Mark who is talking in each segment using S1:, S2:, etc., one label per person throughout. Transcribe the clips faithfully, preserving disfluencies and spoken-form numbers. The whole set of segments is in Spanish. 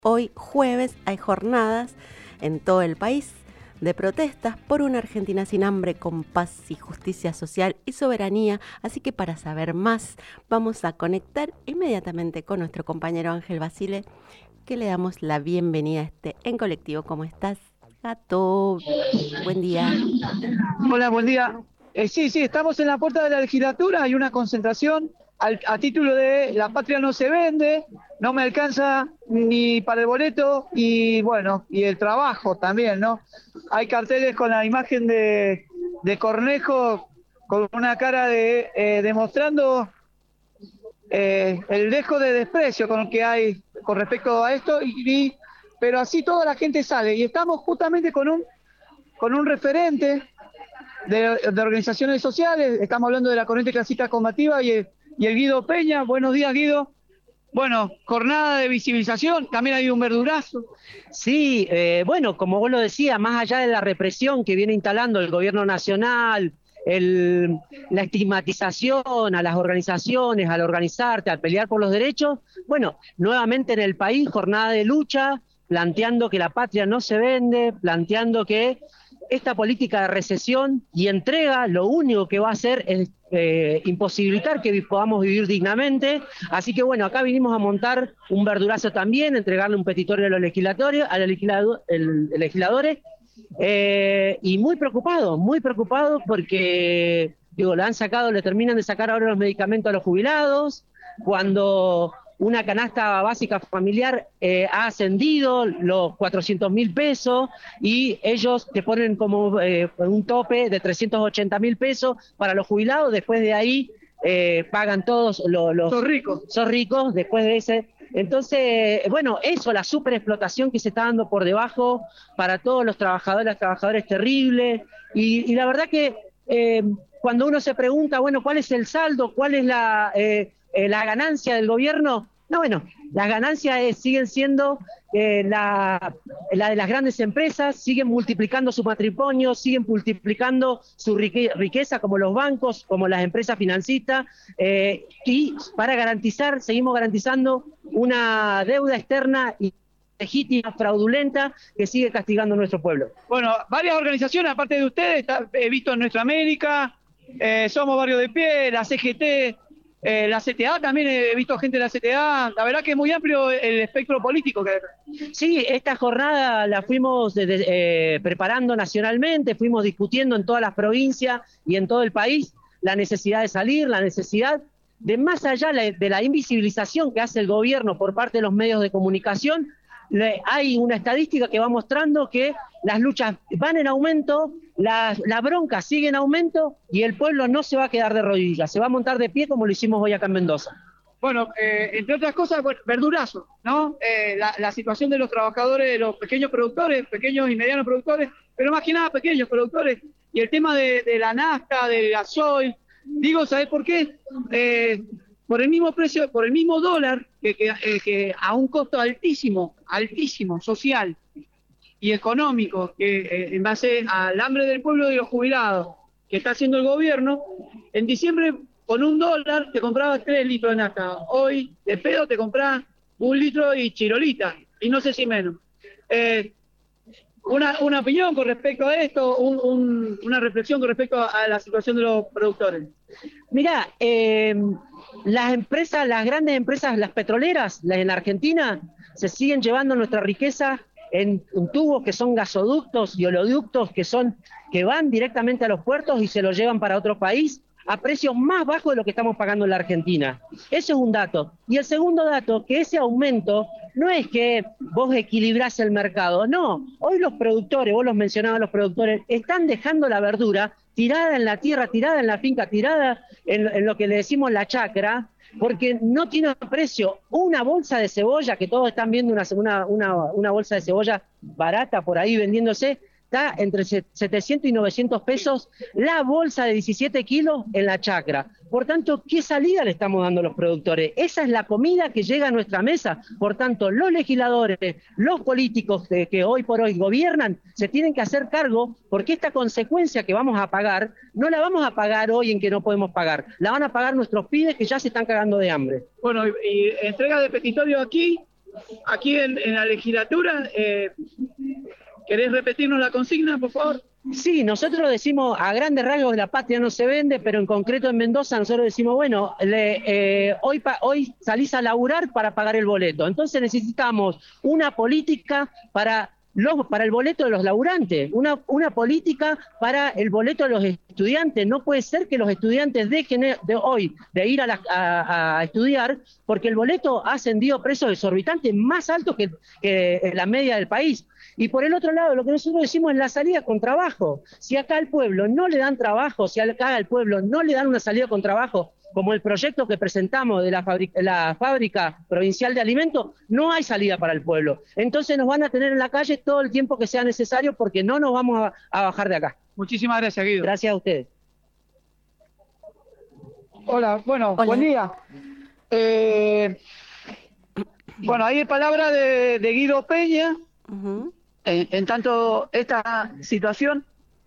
S1: Hoy jueves hay jornadas en todo el país de protestas por una Argentina sin hambre, con paz y justicia social y soberanía. Así que para saber más vamos a conectar inmediatamente con nuestro compañero Ángel Basile, que le damos la bienvenida a este En Colectivo. ¿Cómo estás, Gato? Buen día.
S2: Hola, buen día. Eh, sí, sí, estamos en la puerta de la legislatura, hay una concentración al- a título de La patria no se vende, no me alcanza ni para el boleto y bueno, y el trabajo también, ¿no? Hay carteles con la imagen de, de Cornejo con una cara de eh, demostrando eh, el dejo de desprecio con el que hay con respecto a esto, y, y- pero así toda la gente sale y estamos justamente con un, con un referente de, de organizaciones sociales. Estamos hablando de la Corriente Clasista Combativa y el, y el Guido Peña. Buenos días, Guido. Bueno, jornada de visibilización, también hay un verdurazo.
S3: Sí, eh, bueno, como vos lo decías, más allá de la represión que viene instalando el gobierno nacional, el, la estigmatización a las organizaciones, al organizarte, al pelear por los derechos, bueno, nuevamente en el país, jornada de lucha, planteando que la patria no se vende, planteando que esta política de recesión y entrega lo único que va a hacer es eh, imposibilitar que podamos vivir dignamente. Así que bueno, acá vinimos a montar un verdurazo también, entregarle un petitorio a los legislatorios, a los legislado, el, el legisladores, eh, y muy preocupados, muy preocupados porque, digo, le han sacado, le terminan de sacar ahora los medicamentos a los jubilados, cuando una canasta básica familiar eh, ha ascendido los cuatrocientos mil pesos y ellos te ponen como eh, un tope de trescientos ochenta mil pesos para los jubilados. Después de ahí eh, pagan todos los, los...
S2: Sos rico.
S3: Sos ricos después de ese. Entonces, bueno, eso, la superexplotación que se está dando por debajo para todos los trabajadores, las trabajadoras, es terrible. Y, y la verdad que eh, cuando uno se pregunta, bueno, ¿cuál es el saldo? ¿Cuál es la, eh, eh, la ganancia del gobierno? No, bueno, las ganancias es, siguen siendo eh, la, la de las grandes empresas, siguen multiplicando su patrimonio, siguen multiplicando su rique, riqueza, como los bancos, como las empresas financistas, eh, y para garantizar, seguimos garantizando una deuda externa y legítima, fraudulenta, que sigue castigando a nuestro pueblo.
S2: Bueno, varias organizaciones, aparte de ustedes, está, he visto en Nuestra América, eh, Somos Barrio de Pie, la C G T, eh, la C T A, también he visto gente de la C T A. La verdad que es muy amplio el espectro político que hay.
S3: Sí, esta jornada la fuimos de, de, eh, preparando nacionalmente, fuimos discutiendo en todas las provincias y en todo el país la necesidad de salir, la necesidad de, más allá de la invisibilización que hace el gobierno por parte de los medios de comunicación, le, hay una estadística que va mostrando que las luchas van en aumento, la, la bronca sigue en aumento y el pueblo no se va a quedar de rodillas, se va a montar de pie como lo hicimos hoy acá en Mendoza.
S2: Bueno, eh, entre otras cosas, bueno, verdurazo, ¿no? Eh, la, la situación de los trabajadores, de los pequeños productores, pequeños y medianos productores, pero más que nada pequeños productores, y el tema de, de la nafta, del gasoil. Digo, ¿sabés por qué? Eh, por el mismo precio, por el mismo dólar, que, que, eh, que a un costo altísimo, altísimo, social y económico, que eh, en base al hambre del pueblo y los jubilados que está haciendo el gobierno, en diciembre con un dólar te comprabas tres litros de nafta. Hoy, de pedo, te compras un litro y chirolita, y no sé si menos. Eh, una, una opinión con respecto a esto, un, un, una reflexión con respecto a, a la situación de los productores.
S3: Mirá, eh, las empresas, las grandes empresas, las petroleras, las en Argentina, se siguen llevando nuestra riqueza en, en tubos que son gasoductos y oleoductos que son que van directamente a los puertos y se los llevan para otro país a precios más bajos de lo que estamos pagando en la Argentina. Ese es un dato. Y el segundo dato, que ese aumento no es que vos equilibrás el mercado, no. Hoy los productores, vos los mencionabas, los productores, están dejando la verdura tirada en la tierra, tirada en la finca, tirada en, en lo que le decimos la chacra, porque no tiene precio. Una bolsa de cebolla, que todos están viendo una, una, una, una bolsa de cebolla barata por ahí vendiéndose, está entre setecientos y novecientos pesos la bolsa de diecisiete kilos en la chacra. Por tanto, ¿qué salida le estamos dando a los productores? Esa es la comida que llega a nuestra mesa. Por tanto, los legisladores, los políticos que, que hoy por hoy gobiernan, se tienen que hacer cargo, porque esta consecuencia que vamos a pagar, no la vamos a pagar hoy en que no podemos pagar. La van a pagar nuestros pibes que ya se están cagando de hambre.
S2: Bueno, y, y entrega de petitorio aquí, aquí en, en la legislatura. Eh, ¿Querés repetirnos la consigna, por favor?
S3: Sí, nosotros decimos a grandes rasgos la patria no se vende, pero en concreto en Mendoza nosotros decimos, bueno, le, eh, hoy, pa, hoy salís a laburar para pagar el boleto. Entonces necesitamos una política para, los, para el boleto de los laburantes, una, una política para el boleto de los estudiantes. No puede ser que los estudiantes dejen de hoy de ir a, la, a, a estudiar porque el boleto ha ascendido a precios exorbitantes más altos que, que la media del país. Y por el otro lado, lo que nosotros decimos es la salida con trabajo. Si acá al pueblo no le dan trabajo, si acá al pueblo no le dan una salida con trabajo, como el proyecto que presentamos de la fábrica, la fábrica provincial de alimentos, no hay salida para el pueblo. Entonces nos van a tener en la calle todo el tiempo que sea necesario porque no nos vamos a, a bajar de acá.
S2: Muchísimas gracias, Guido.
S3: Gracias a ustedes.
S2: Hola, bueno,
S1: Hola.
S2: Buen día. Eh, bueno, ahí hay palabra de, de Guido Peña.
S1: Uh-huh.
S2: En, en tanto esta situación,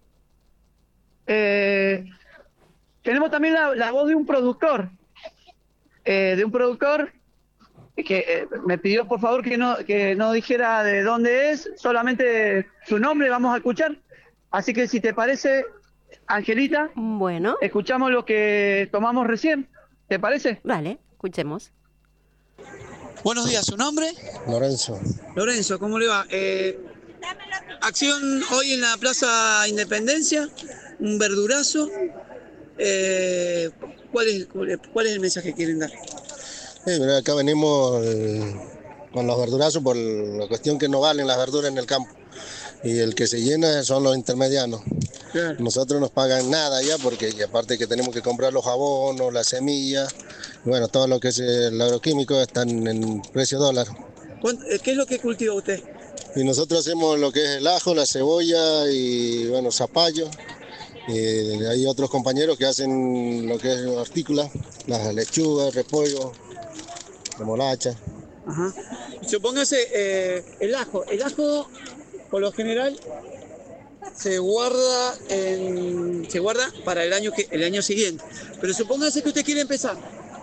S2: eh, tenemos también la, la voz de un productor, eh, de un productor que eh, me pidió por favor que no, que no dijera de dónde es, solamente su nombre vamos a escuchar. Así que si te parece, Angelita,
S1: Bueno,
S2: escuchamos lo que tomamos recién, ¿te parece?
S1: vale, escuchemos.
S4: Buenos días, ¿su nombre?
S5: Lorenzo.
S4: Lorenzo, ¿cómo le va? Eh, acción hoy en la Plaza Independencia, un verdurazo. Eh, ¿cuál, es, ¿Cuál es el mensaje que quieren dar?
S5: Eh, mira, acá venimos eh, con los verdurazos por la cuestión que no valen las verduras en el campo. Y el que se llena son los intermedianos.
S4: Claro.
S5: Nosotros nos pagan nada ya porque y aparte que tenemos que comprar los jabonos, las semillas, bueno, todo lo que es el agroquímico están en precio dólar.
S4: ¿Qué es lo que cultiva usted?
S5: Y nosotros hacemos lo que es el ajo, la cebolla y bueno, zapallo. Y hay otros compañeros que hacen lo que es hortícola, las lechugas, repollo, remolacha.
S4: Ajá. Supóngase eh, el ajo. El ajo, por lo general, se guarda en, se guarda para el año que el año siguiente. Pero supóngase que usted quiere empezar.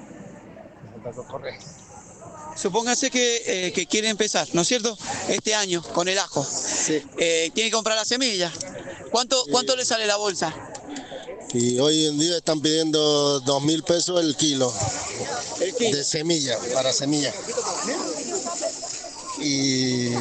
S4: Supóngase que, eh, que quiere empezar, ¿no es cierto? Este año con el ajo.
S5: Sí.
S4: Eh, tiene que comprar la semilla. ¿Cuánto,
S5: Sí.
S4: ¿Cuánto le sale la bolsa?
S5: Y hoy en día están pidiendo dos mil pesos el kilo
S4: El kilo.
S5: de semilla, para semilla. Y,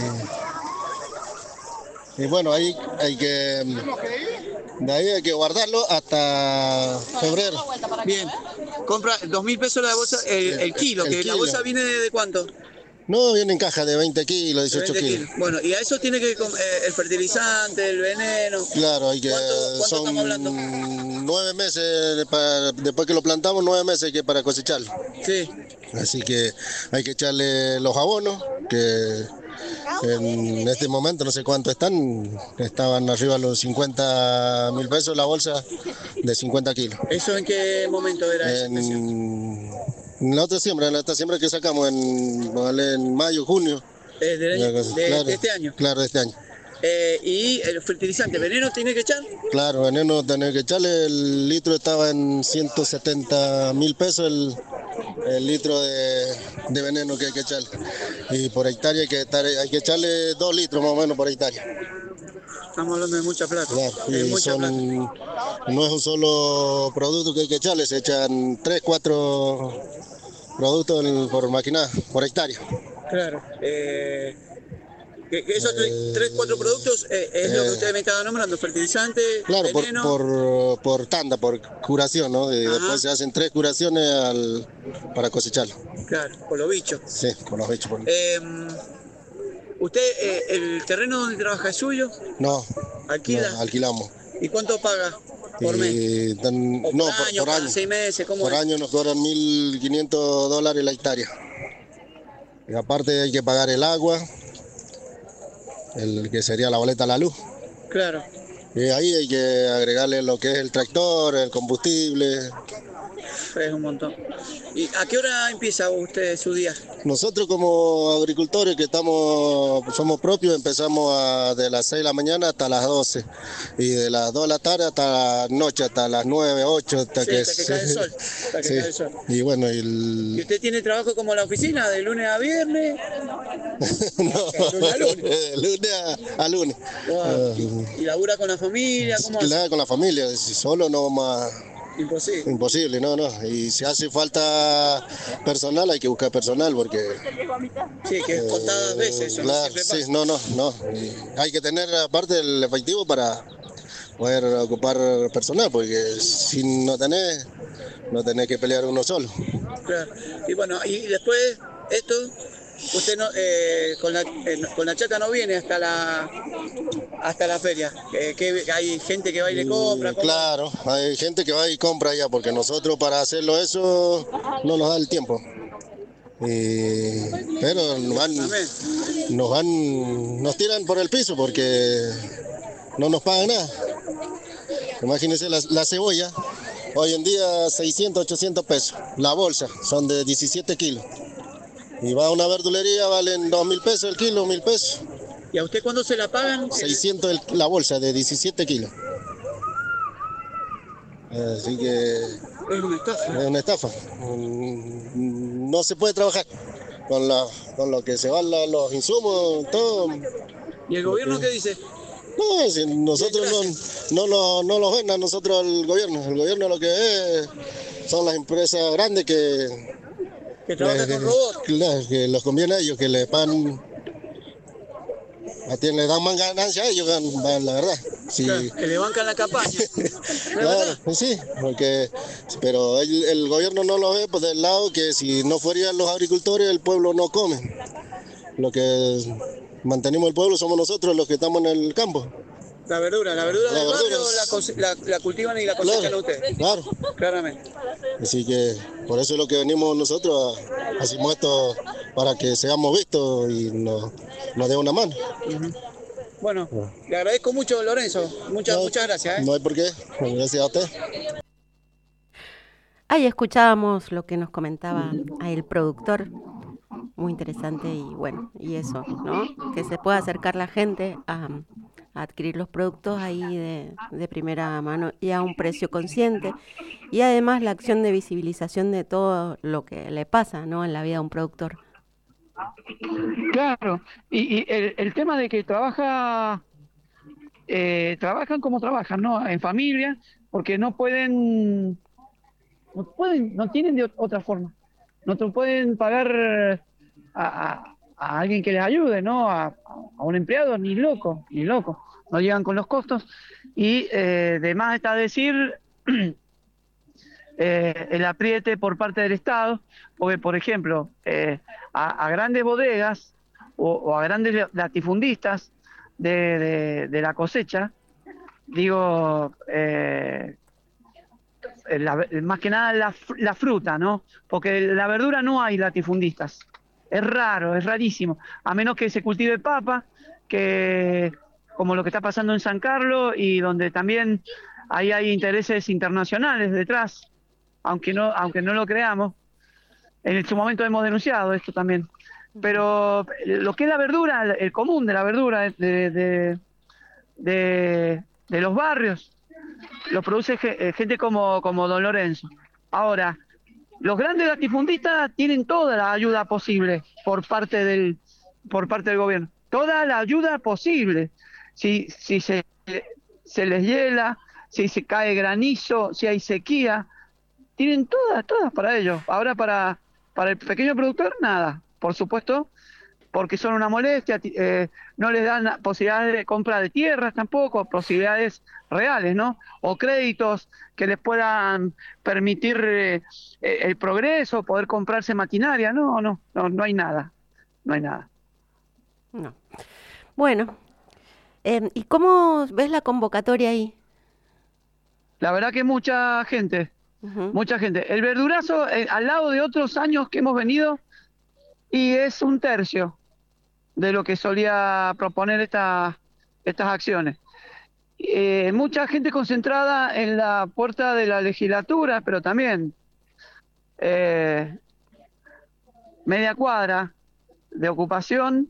S5: y bueno, ahí hay que, de ahí hay que guardarlo hasta febrero.
S4: Bien. Compra dos mil pesos la bolsa, el, el kilo,
S5: El
S4: que
S5: kilo.
S4: la bolsa viene de, de cuánto?
S5: No, viene en caja de veinte kilos, dieciocho
S4: veinte
S5: kilos.
S4: Bueno, y a eso tiene que com- eh, el fertilizante, el veneno.
S5: Claro, hay que,
S4: ¿Cuánto, cuánto
S5: son
S4: estamos hablando?
S5: nueve meses, para, después que lo plantamos, nueve meses que para cosecharlo.
S4: Sí.
S5: Así que hay que echarle los abonos, que en este momento no sé cuánto están, estaban arriba de los cincuenta mil pesos la bolsa de cincuenta kilos.
S4: ¿Eso en qué momento era eso?
S5: En, en la otra siembra, en la otra siembra que sacamos en, vale, en mayo, junio.
S4: Eh, del año- de,
S5: Claro,
S4: de este año.
S5: Claro, de este año.
S4: Eh, y el fertilizante, veneno tiene que echar.
S5: Claro, veneno tenés que echarle, el litro estaba en ciento setenta mil pesos el, el litro de, de veneno que hay que echarle. Y por hectárea hay que, estar- hay que echarle dos litros más o menos por hectárea.
S4: Estamos hablando de mucha plata.
S5: Claro,
S4: Es
S5: y
S4: mucha plata.
S5: son, no es un solo producto que hay que echarle, se echan tres, cuatro productos en- por maquinada, por hectárea.
S4: Claro. Eh, que- que esos tres,
S5: Eh,
S4: tres, cuatro productos eh, es lo que
S5: eh,
S4: usted me estaba nombrando, fertilizante,
S5: Claro, por,
S4: veneno.
S5: por, por tanda, por curación, ¿no? Y
S4: Ajá.
S5: después se hacen tres curaciones al, para cosecharlo.
S4: Claro, por los bichos.
S5: Sí, con los bichos. por-
S4: Eh, ¿Usted, eh, el terreno donde trabaja es suyo?
S5: No,
S4: ¿Alquila?
S5: no, alquilamos.
S4: ¿Y cuánto paga por mes?
S5: Y dan-
S4: ¿O por
S5: no,
S4: año,
S5: por, por
S4: cada
S5: año.
S4: seis meses? ¿Cómo
S5: Por
S4: es?
S5: año nos cobran mil quinientos dólares la hectárea. Y aparte hay que pagar el agua, el que sería la boleta a la luz.
S4: Claro.
S5: Y ahí hay que agregarle lo que es el tractor, el combustible.
S4: Uf, es un montón. ¿Y a qué hora empieza usted su día?
S5: Nosotros como agricultores que estamos, somos propios, empezamos a, de las seis de la mañana hasta las doce y de las dos de la tarde hasta la noche, hasta las nueve, ocho, hasta,
S4: sí,
S5: que,
S4: hasta que cae el sol. Hasta que
S5: sí.
S4: cae el sol.
S5: Y bueno, y, el...
S4: ¿Y usted tiene trabajo como la oficina, de lunes a viernes?
S5: no,
S4: lunes a lunes.
S5: De lunes a, a lunes.
S4: Wow. Uh, ¿Y, ¿Y labura con la familia? ¿Cómo
S5: claro, con la familia, si solo no más...
S4: Imposible.
S5: Imposible, no, no. Y si hace falta personal, hay que buscar personal porque...
S4: Sí, que es contadas eh, veces. Eso
S5: claro,
S4: no
S5: sí, no, no, no. Y hay que tener aparte el efectivo para poder ocupar personal, porque si no tenés, no tenés que pelear uno solo.
S4: Claro. Y bueno, y después esto... Usted no, eh, con, la, eh, con la chata no viene hasta la hasta la feria, eh, que hay gente que va y le compra.
S5: ¿Cómo? Claro, hay gente que va y compra allá, porque nosotros para hacerlo eso no nos da el tiempo. Y, pero nos van, nos van, nos tiran por el piso porque no nos pagan nada. Imagínense la, la cebolla, hoy en día seiscientos, ochocientos pesos, la bolsa, son de diecisiete kilos. Y va a una verdulería, valen dos mil pesos el kilo, mil pesos.
S4: ¿Y a usted cuándo se la pagan?
S5: seiscientos el, la bolsa de diecisiete kilos. Así que...
S4: Es una estafa.
S5: Es una estafa. No se puede trabajar con, la, con lo que se van la, los insumos, todo.
S4: ¿Y el gobierno qué dice?
S5: No, si nosotros no, no, lo, no los ven a nosotros el gobierno. El gobierno lo que es son las empresas grandes que...
S4: Que trabajan con robots.
S5: Claro, que les conviene a ellos, que le pagan, le dan más ganancia a ellos, la verdad. Sí.
S4: Claro, que le bancan la campaña.
S5: Claro, pues sí, porque, pero el, el gobierno no lo ve pues, del lado que si no fueran los agricultores, el pueblo no come. Lo que mantenemos el pueblo somos nosotros los que estamos en el campo.
S4: La verdura, la verdura la del verdura barrio la, la, la cultivan y la cosechan
S5: claro,
S4: ustedes.
S5: Claro.
S4: Claramente.
S5: Así que por eso es lo que venimos nosotros, hacemos esto para que seamos vistos y nos, nos dé una mano.
S4: Uh-huh. Bueno, bueno, le agradezco mucho, Lorenzo. Muchas,
S5: no,
S4: muchas gracias. ¿eh?
S5: No hay por qué. Gracias a usted.
S1: Ahí escuchábamos lo que nos comentaba el productor. Muy interesante y bueno, y eso, ¿no? Que se pueda acercar la gente a... a adquirir los productos ahí de, de primera mano y a un precio consciente, y además la acción de visibilización de todo lo que le pasa, ¿no?, en la vida de un productor.
S2: Claro, y, y el, el tema de que trabaja eh, trabajan como trabajan, ¿no?, en familia, porque no pueden no pueden, no tienen de otra forma, no te pueden pagar a, a a alguien que les ayude, ¿no? A, a un empleado, ni loco, ni loco. No llegan con los costos. Y eh, de más está decir eh, el apriete por parte del Estado, porque, por ejemplo, eh, a, a grandes bodegas o, o a grandes latifundistas de, de, de la cosecha, digo, eh, la, más que nada la, la fruta, ¿no? Porque la verdura no hay latifundistas. Es raro, es rarísimo, a menos que se cultive papa, que como lo que está pasando en San Carlos y donde también ahí hay intereses internacionales detrás, aunque no, aunque no lo creamos. En su momento hemos denunciado esto también. Pero lo que es la verdura, el común de la verdura de, de, de, de los barrios, lo produce gente como, como Don Lorenzo. Ahora, los grandes latifundistas tienen toda la ayuda posible por parte del por parte del gobierno. Toda la ayuda posible. Si, si se, se les hiela, si se cae granizo, si hay sequía, tienen todas, todas para ellos. Ahora para, para el pequeño productor, nada. Por supuesto, porque son una molestia, eh, no les dan posibilidades de compra de tierras tampoco, posibilidades reales, ¿no? O créditos que les puedan permitir eh, el progreso, poder comprarse maquinaria. No, no, no, no hay nada, no hay nada.
S1: No. Bueno, eh, ¿y cómo ves la convocatoria ahí?
S2: La verdad que mucha gente, uh-huh. mucha gente. El verdurazo, eh, al lado de otros años que hemos venido, y es un tercio de lo que solía proponer esta, estas acciones. Eh, mucha gente concentrada en la puerta de la legislatura, pero también eh, media cuadra de ocupación,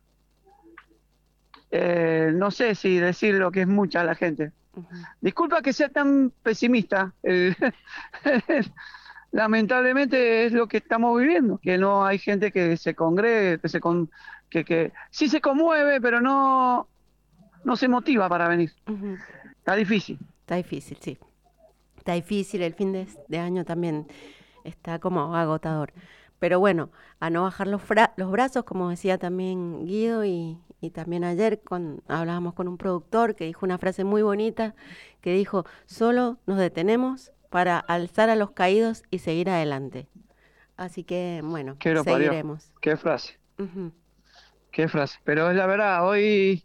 S2: eh, no sé si decir lo que es mucha la gente. Uh-huh. Disculpa que sea tan pesimista, eh, lamentablemente es lo que estamos viviendo, que no hay gente que se congregue, que se con, que, que sí se conmueve, pero no, no se motiva para venir. Uh-huh. Está difícil.
S1: Está difícil, sí. Está difícil, el fin de, de año también está como agotador. Pero bueno, a no bajar los, fra- los brazos, como decía también Guido, y, y también ayer con, hablábamos con un productor que dijo una frase muy bonita, que dijo, solo nos detenemos para alzar a los caídos y seguir adelante. Así que, bueno,
S2: Qué
S1: seguiremos.
S2: Parió. Qué frase.
S1: Uh-huh.
S2: Qué frase. Pero es la verdad, hoy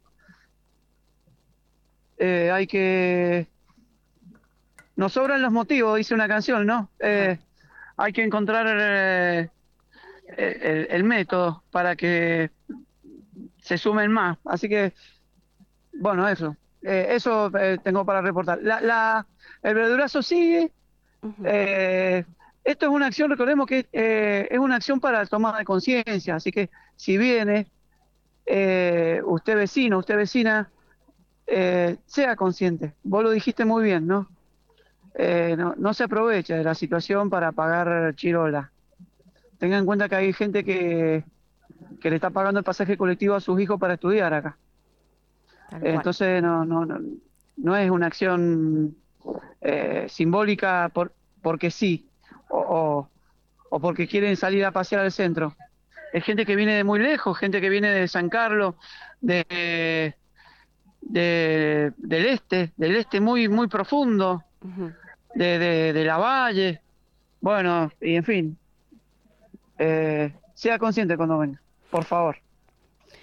S2: eh, hay que... Nos sobran los motivos, dice una canción, ¿no? Eh, uh-huh. Hay que encontrar... Eh, El, el método para que se sumen más, así que bueno, eso eh, eso eh, tengo para reportar. La, la, el verdurazo sigue. Uh-huh. eh, esto es una acción, recordemos que eh, es una acción para tomar de conciencia, así que si viene eh, usted vecino, usted vecina, eh, sea consciente. Vos lo dijiste muy bien, ¿no? Eh, no, no se aprovecha de la situación para pagar chirola. Tengan en cuenta que hay gente que, que le está pagando el pasaje colectivo a sus hijos para estudiar acá. Entonces no, no, no, no es una acción eh, simbólica por, porque sí, o, o, o porque quieren salir a pasear al centro. Es gente que viene de muy lejos, gente que viene de San Carlos, de, de del este, del este muy, muy profundo, uh-huh. de, de, de la Valle, bueno, y en fin. Eh, sea consciente cuando venga, por favor.